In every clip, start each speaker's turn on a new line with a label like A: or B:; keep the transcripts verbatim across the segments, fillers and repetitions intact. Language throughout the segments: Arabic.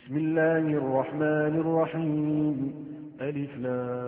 A: بسم الله الرحمن الرحيم. ألف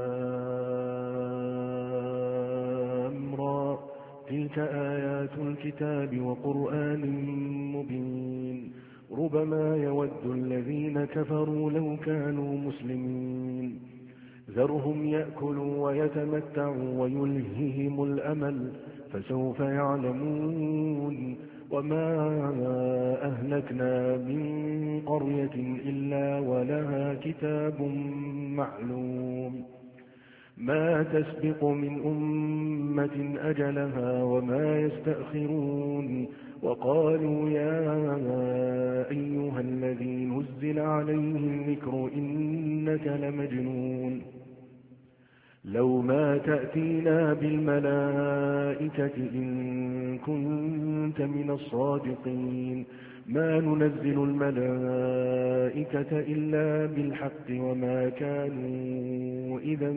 A: لام را. تلك آيات الكتاب وقرآن مبين. ربما يود الذين كفروا لو كانوا مسلمين. ذرهم يأكلوا ويتمتعوا ويلههم الأمل فسوف يعلمون. وما أهلكنا من قرية إلا ولها كتاب معلوم. ما تسبق من أمة أجلها وما يستأخرون. وقالوا يا أيها الذي نزل عليه الذكر إنك لمجنون. لو ما تأتينا بالملائكة إن كنت من الصادقين. ما ننزل الملائكة إلا بالحق وما كانوا إذا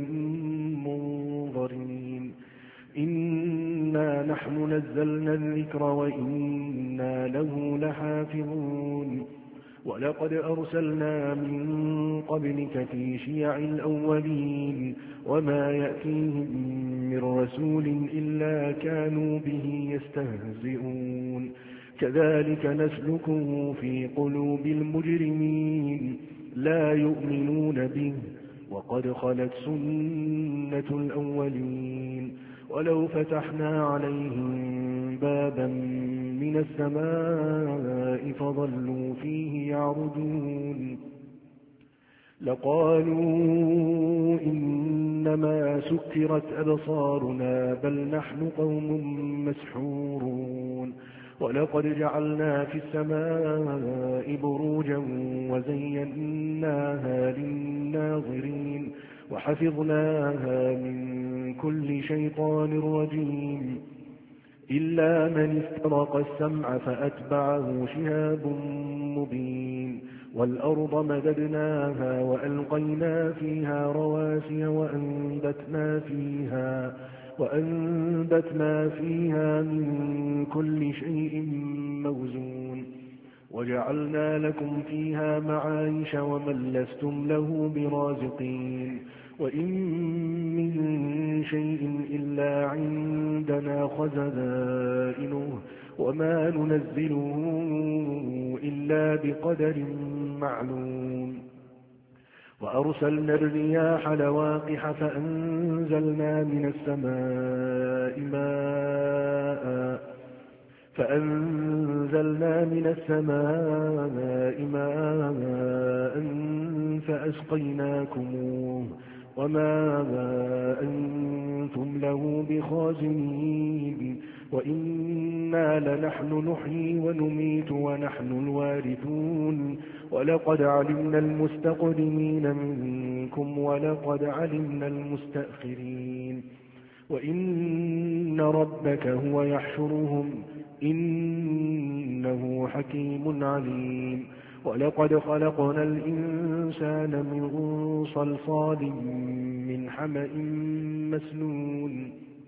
A: منظرين. إنا نحن نزلنا الذكر وإنا له لحافظون. ولقد أرسلنا من قبلك في شيع الأولين وما يأتيهم من رسول إلا كانوا به يستهزئون. كذلك نسلكه في قلوب المجرمين لا يؤمنون به وقد خلت سنة الأولين. ولو فتحنا عليهم بابا من السماء فظلوا فيه يعرجون لقالوا إنما سكرت أبصارنا بل نحن قوم مسحورون. ولقد جعلنا في السماء بروجا وزيناها للناظرين وحفظناها من كل شيطان رجيم إلا من استرق السمع فأتبعه شهاب مبين. والأرض مددناها وألقينا فيها رواسي وأنبتنا فيها, وأنبتنا فيها من كل شيء موزون. وجعلنا لكم فيها معايش ومن لستم له برازقين. وإن من شيء إلا عندنا خزائنه وما ننزله إلا بقدر معلوم. وأرسلنا الرياح لواقح فأنزلنا من السماء ماء فأنزلنا من السماء ماء فأسقيناكموه وما أنتم له بخازنين. وإنا لنحن نحيي ونميت ونحن الوارثون. ولقد علمنا المستقدمين منكم ولقد علمنا المستأخرين. وإن ربك هو يحشرهم إنه حكيم عليم. ولقد خلقنا الإنسان من صلصال من حمأ مسنون.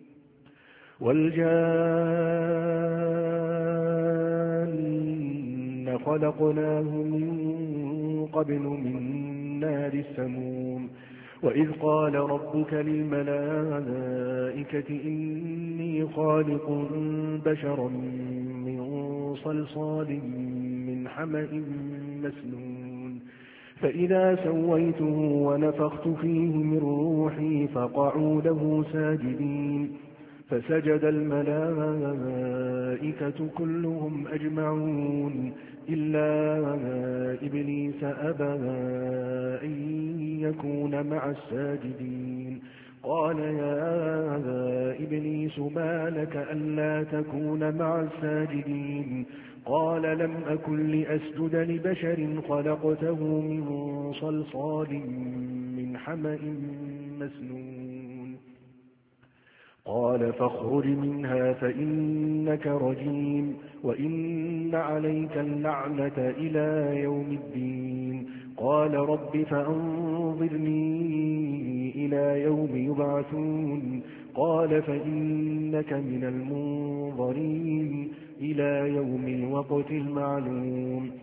A: والجان خلقناه من قبل من نار السموم. وإذ قال ربك للملائكة إني خالق بشرا من صلصال من حمأ مسنون. فإذا سويته ونفخت فيه من روحي فقعوا له ساجدين. فسجد الملائكة كلهم أجمعون إلا إبليس أبى أن يكون مع الساجدين. قال يا إبليس ما لك ألا تكون مع الساجدين؟ قال لم أكن لأسجد لبشر خلقته من صلصال من حمأ مسنون. قال فاخرج منها فإنك رجيم وإن عليك اللعنة إلى يوم الدين. قال رب فأنظرني إلى يوم يبعثون. قال فإنك من المنظرين إلى يوم الوقت المعلوم.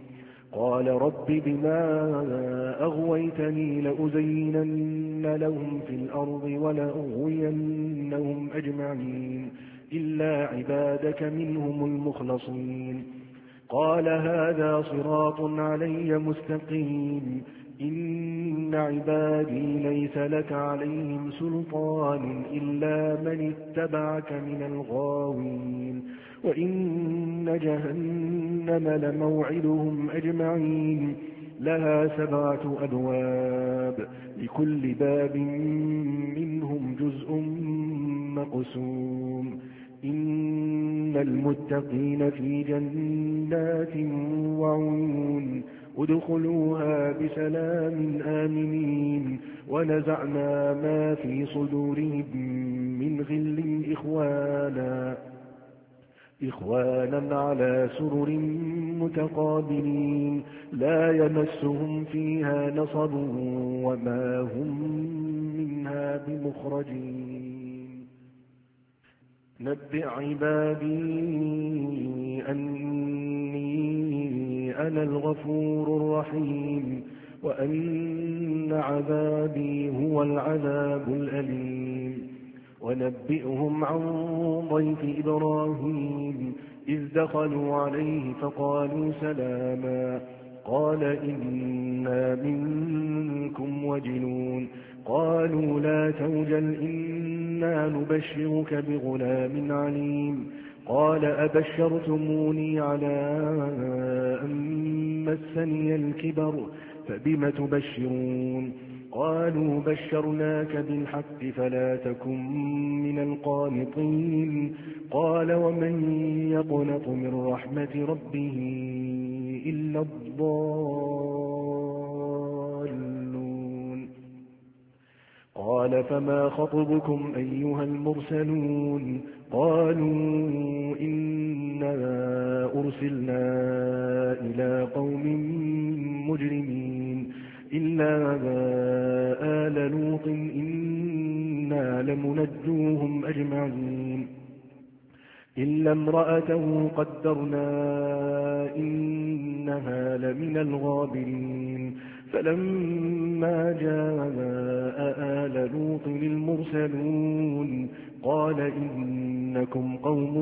A: قال رب بما أغويتني لأزينن لهم في الأرض ولأغوينهم أجمعين إلا عبادك منهم المخلصين قال هذا صراط علي مستقيم إن عبادي ليس لك عليهم سلطان إلا من اتبعك من الغاوين وإن جهنم لموعدهم أجمعين لها سبعة أبواب لكل باب منهم جزء مقسوم إن المتقين في جنات وعيون ادخلوها بسلام آمنين ونزعنا ما في صدورهم من غل إخوانا إخوانا على سرر متقابلين لا يمسهم فيها نصب وما هم منها بمخرجين نبئ عبادي أني أنا الغفور الرحيم وأن عذابي هو العذاب الأليم ونبئهم عن ضيف إبراهيم إذ دخلوا عليه فقالوا سلاما قال إنا منكم وجلون قالوا لا توجل إنا نبشرك بغلام عليم قال أبشرتموني على أن مسني الكبر فبم تبشرون قالوا بشرناك بالحق فلا تكن من القانطين قال ومن يقنط من رحمة ربه إلا الضالون قال فما خطبكم أيها المرسلون قالوا إنا أرسلنا إلى قوم مجرمين إلا آل لوط إنا لمنجوهم أجمعين إلا امرأته قدرنا إنها لمن الغابرين فلما جاء آل لوط المرسلون قال إنكم قوم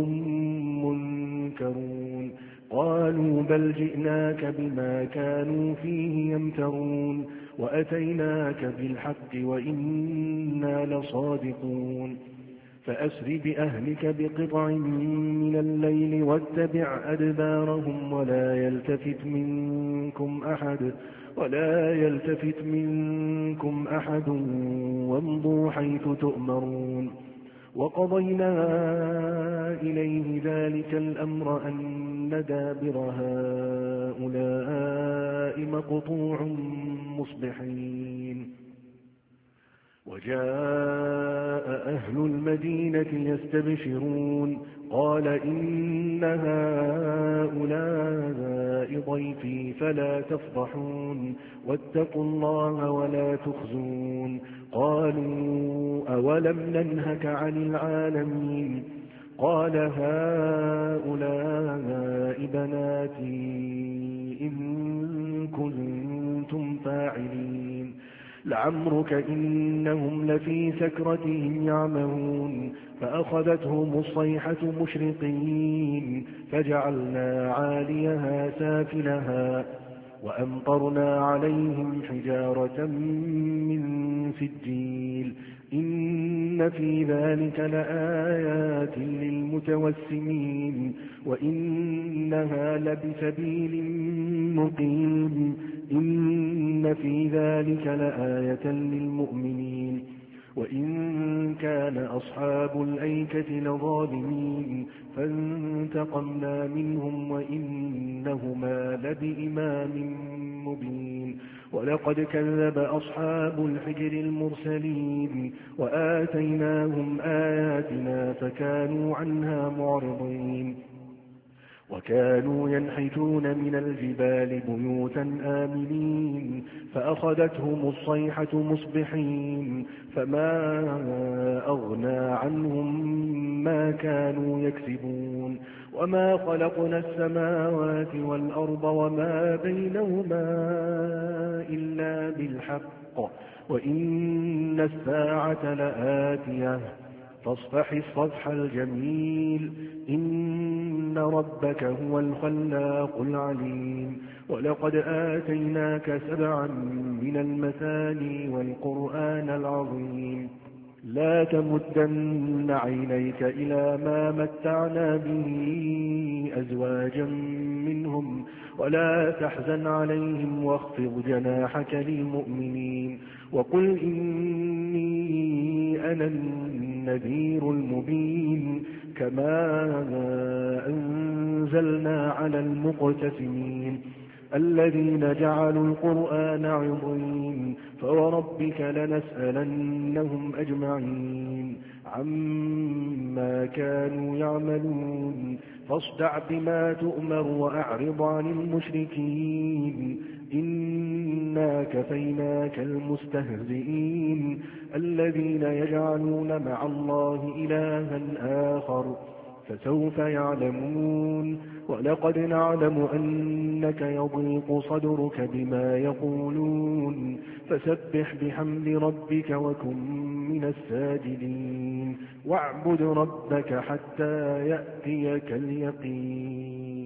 A: منكرون قالوا بل جئناك بما كانوا فيه يمترون وأتيناك بالحق وإنا لصادقون فأسر بأهلك بقطع من الليل واتبع أدبارهم ولا يلتفت منكم أحد ولا يلتفت منكم أحد وامضوا حيث تؤمرون وقضينا إليه ذلك الأمر أن دابر هؤلاء مقطوع مصبحين وجاء أهل المدينة يستبشرون قال إن هؤلاء ضيفي فلا تفضحون واتقوا الله ولا تخزون قالوا أولم ننهك عن العالمين قال هؤلاء بناتي إن كنتم فاعلين لعمرك إنهم لفي سكرتهم يعمهون فأخذتهم الصيحة مشرقين فجعلنا عاليها سافلها وأمطرنا عليهم حجارة من سجيل إن في ذلك لآيات للمتوسمين وإنها لبسبيل مقيم إن في ذلك لآية للمؤمنين وإن كان أصحاب الأيكة لظالمين فانتقمنا منهم وإنهما لبإمام مبين ولقد كذب أصحاب الحجر المرسلين وآتيناهم آياتنا فكانوا عنها معرضين وكانوا ينحتون من الجبال بيوتا آمنين فأخذتهم الصيحة مصبحين فما أغنى عنهم ما كانوا يكسبون وما خلقنا السماوات والأرض وما بينهما إلا بالحق وإن الساعة لآتية فاصفح الصفح الجميل إن ربك هو الخلاق العليم ولقد آتيناك سبعا من المثاني والقرآن العظيم لا تمدن عينيك إلى ما متعنا به أزواجا منهم ولا تحزن عليهم واخفض جناحك للمؤمنين وقل إني أنا النذير المبين كما أنزلنا على المقتسمين الذين جعلوا القرآن عظيم فوربك لنسألنهم أجمعين عما كانوا يعملون فاصدع بما تؤمر وأعرض عن المشركين إنا كفيناك المستهزئين الذين يجعلون مع الله إلها آخر فسوف يعلمون ولقد نعلم أنك يضيق صدرك بما يقولون فسبح بحمد ربك وكن من الساجدين واعبد ربك حتى يأتيك اليقين